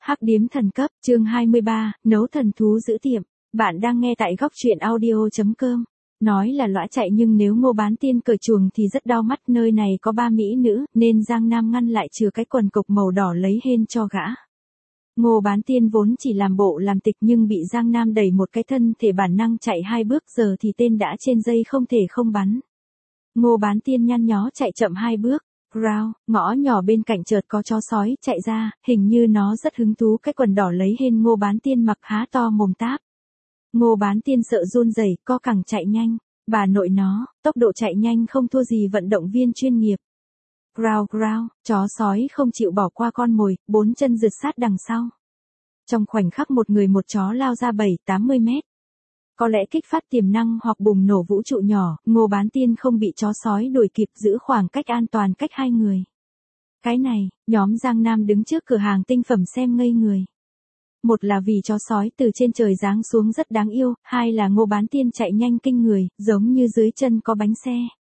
Hắc điếm thần cấp, chương 23, nấu thần thú giữ tiệm. Bạn đang nghe tại góc truyện audio.com. Nói là lõa chạy nhưng nếu Ngô Bán Tiên cởi chuồng thì rất đau mắt, nơi này có 3 mỹ nữ, nên Giang Nam ngăn lại chừa cái quần cộc màu đỏ lấy hên cho gã. Ngô Bán Tiên vốn chỉ làm bộ làm tịch nhưng bị Giang Nam đẩy một cái thân thể bản năng chạy 2 bước, giờ thì tên đã trên dây không thể không bắn. Ngô Bán Tiên nhăn nhó chạy chậm 2 bước. Rao, ngõ nhỏ bên cạnh chợt có chó sói chạy ra, hình như nó rất hứng thú cái quần đỏ lấy hên Ngô Bán Tiên mặc, há to mồm táp. Ngô Bán Tiên sợ run rẩy, co cẳng chạy nhanh. Bà nội nó, tốc độ chạy nhanh không thua gì vận động viên chuyên nghiệp. Rao rao, chó sói không chịu bỏ qua con mồi, 4 chân rượt sát đằng sau. Trong khoảnh khắc một người một chó lao ra 7-80 mét. Có lẽ kích phát tiềm năng hoặc bùng nổ vũ trụ nhỏ, Ngô Bán Tiên không bị chó sói đuổi kịp, giữ khoảng cách an toàn cách 2 người. Cái này, nhóm Giang Nam đứng trước cửa hàng tinh phẩm xem ngây người. Một là vì chó sói từ trên trời giáng xuống rất đáng yêu, hai là Ngô Bán Tiên chạy nhanh kinh người, giống như dưới chân có bánh xe.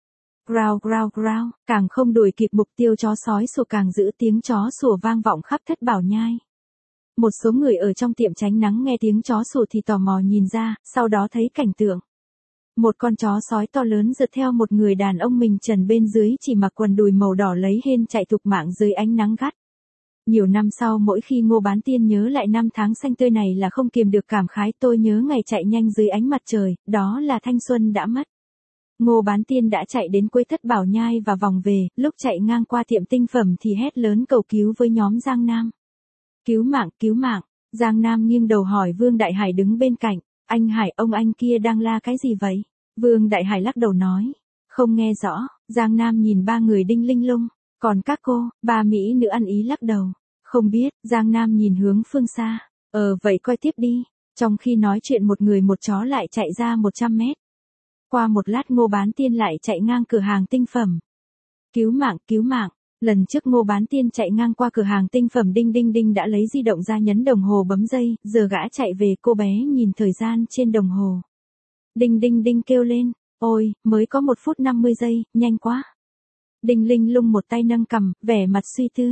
Rao rao rao, càng không đuổi kịp mục tiêu, chó sói sủa càng giữ tiếng chó sủa vang vọng khắp Thất Bảo Nhai. Một số người ở trong tiệm tránh nắng nghe tiếng chó sủa thì tò mò nhìn ra, sau đó thấy cảnh tượng. Một con chó sói to lớn rượt theo một người đàn ông mình trần bên dưới chỉ mặc quần đùi màu đỏ lấy hên chạy thục mạng dưới ánh nắng gắt. Nhiều năm sau, mỗi khi Ngô Bán Tiên nhớ lại năm tháng xanh tươi này là không kiềm được cảm khái, tôi nhớ ngày chạy nhanh dưới ánh mặt trời, đó là thanh xuân đã mất. Ngô Bán Tiên đã chạy đến cuối Thất Bảo Nhai và vòng về, lúc chạy ngang qua tiệm tinh phẩm thì hét lớn cầu cứu với nhóm Giang Nam. Cứu mạng, cứu mạng. Giang Nam nghiêng đầu hỏi Vương Đại Hải đứng bên cạnh. Anh Hải, ông anh kia đang la cái gì vậy? Vương Đại Hải lắc đầu nói. Không nghe rõ. Giang Nam nhìn 3 người đinh linh lung. Còn các cô, 3 mỹ nữ ăn ý lắc đầu. Không biết. Giang Nam nhìn hướng phương xa. Vậy coi tiếp đi. Trong khi nói chuyện một người một chó lại chạy ra 100 mét. Qua một lát Ngô Bán Tiên lại chạy ngang cửa hàng tinh phẩm. Cứu mạng, cứu mạng. Lần trước Ngô Bán Tiên chạy ngang qua cửa hàng tinh phẩm đinh đinh đinh đã lấy di động ra nhấn đồng hồ bấm giây, giờ gã chạy về, cô bé nhìn thời gian trên đồng hồ. Đinh đinh đinh kêu lên, ôi, mới có 1 phút 50 giây, nhanh quá. Đinh linh lung một tay nâng cằm, vẻ mặt suy tư.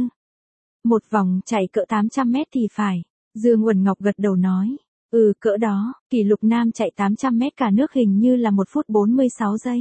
Một vòng chạy cỡ 800 mét thì phải. Dương Uẩn Ngọc gật đầu nói, cỡ đó, kỷ lục nam chạy 800 mét cả nước hình như là 1 phút 46 giây.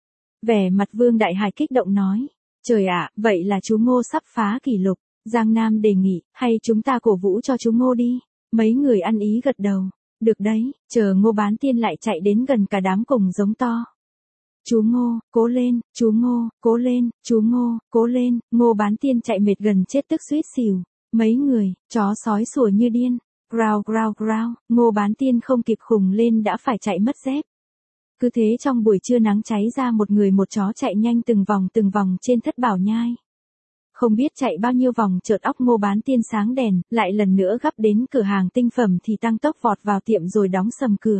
Vẻ mặt Vương Đại Hải kích động nói. Trời ạ, vậy là chú Ngô sắp phá kỷ lục. Giang Nam đề nghị, hay chúng ta cổ vũ cho chú Ngô đi. Mấy người ăn ý gật đầu. Được đấy, chờ Ngô Bán Tiên lại chạy đến gần cả đám cùng giống to. Chú Ngô, cố lên, chú Ngô, cố lên, chú Ngô, cố lên. Ngô Bán Tiên chạy mệt gần chết tức suýt xỉu. Mấy người, chó sói sủa như điên. Rao rao rao, Ngô Bán Tiên không kịp khùng lên đã phải chạy mất dép. Cứ thế trong buổi trưa nắng cháy ra, một người một chó chạy nhanh từng vòng trên Thất Bảo Nhai. Không biết chạy bao nhiêu vòng, chợt óc Ngô Bán Tiên sáng đèn, lại lần nữa gấp đến cửa hàng tinh phẩm thì tăng tốc vọt vào tiệm rồi đóng sầm cửa.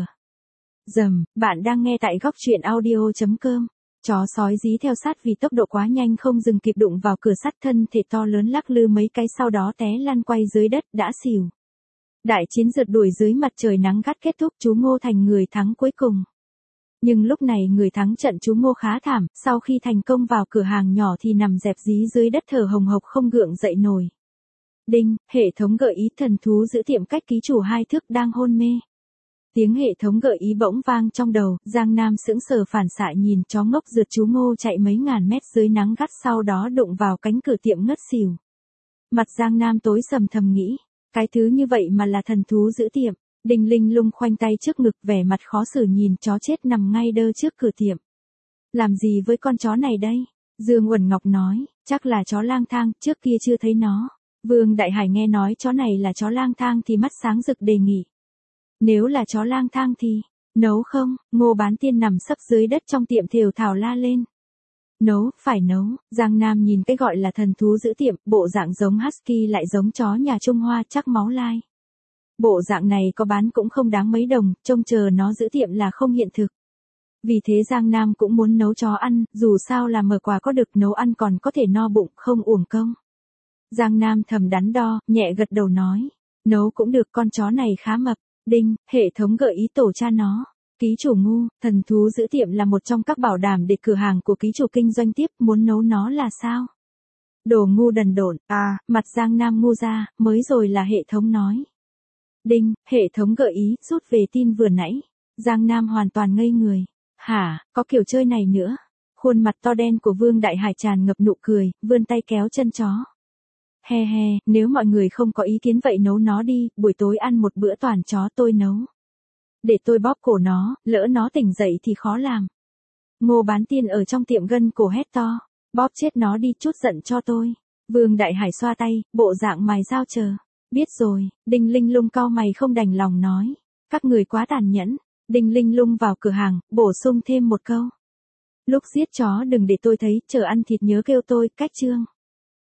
Dầm, bạn đang nghe tại góc truyện audio.com. Chó sói dí theo sát vì tốc độ quá nhanh không dừng kịp, đụng vào cửa sắt, thân thể to lớn lắc lư mấy cái sau đó té lăn quay dưới đất đã xỉu. Đại chiến rượt đuổi dưới mặt trời nắng gắt kết thúc, chú Ngô thành người thắng cuối cùng. Nhưng lúc này người thắng trận chú Ngô khá thảm, sau khi thành công vào cửa hàng nhỏ thì nằm dẹp dí dưới đất thở hồng hộc không gượng dậy nổi. Đinh, hệ thống gợi ý thần thú giữ tiệm cách ký chủ 2 thước đang hôn mê. Tiếng hệ thống gợi ý bỗng vang trong đầu, Giang Nam sững sờ phản xạ nhìn chó ngốc rượt chú Ngô chạy mấy ngàn mét dưới nắng gắt sau đó đụng vào cánh cửa tiệm ngất xỉu. Mặt Giang Nam tối sầm thầm nghĩ, cái thứ như vậy mà là thần thú giữ tiệm. Đinh linh lung khoanh tay trước ngực, vẻ mặt khó xử nhìn chó chết nằm ngay đơ trước cửa tiệm. Làm gì với con chó này đây? Dương Uẩn Ngọc nói, chắc là chó lang thang, trước kia chưa thấy nó. Vương Đại Hải nghe nói chó này là chó lang thang thì mắt sáng rực đề nghị. Nếu là chó lang thang thì, nấu không? Ngô Bán Tiên nằm sấp dưới đất trong tiệm thều thào la lên. Nấu, phải nấu. Giang Nam nhìn cái gọi là thần thú giữ tiệm, bộ dạng giống husky lại giống chó nhà Trung Hoa, chắc máu lai. Bộ dạng này có bán cũng không đáng mấy đồng, trông chờ nó giữ tiệm là không hiện thực. Vì thế Giang Nam cũng muốn nấu chó ăn, dù sao là mở quà có được, nấu ăn còn có thể no bụng, không uổng công. Giang Nam thầm đắn đo, nhẹ gật đầu nói. Nấu cũng được, con chó này khá mập. Đinh, hệ thống gợi ý tổ cha nó. Ký chủ ngu, thần thú giữ tiệm là một trong các bảo đảm để cửa hàng của ký chủ kinh doanh tiếp, muốn nấu nó là sao? Đồ ngu đần độn, mặt Giang Nam ngu ra, mới rồi là hệ thống nói. Đinh, hệ thống gợi ý, rút về tin vừa nãy. Giang Nam hoàn toàn ngây người. Hả, có kiểu chơi này nữa. Khuôn mặt to đen của Vương Đại Hải tràn ngập nụ cười, vươn tay kéo chân chó. He he, nếu mọi người không có ý kiến vậy nấu nó đi, buổi tối ăn một bữa toàn chó tôi nấu. Để tôi bóp cổ nó, lỡ nó tỉnh dậy thì khó làm. Ngô Bán Tiên ở trong tiệm gân cổ hét to. Bóp chết nó đi, chút giận cho tôi. Vương Đại Hải xoa tay, bộ dạng mài dao chờ. Biết rồi, Đinh Linh Lung cau mày không đành lòng nói. Các người quá tàn nhẫn. Đinh Linh Lung vào cửa hàng, bổ sung thêm một câu. Lúc giết chó đừng để tôi thấy, chờ ăn thịt nhớ kêu tôi, cách chương.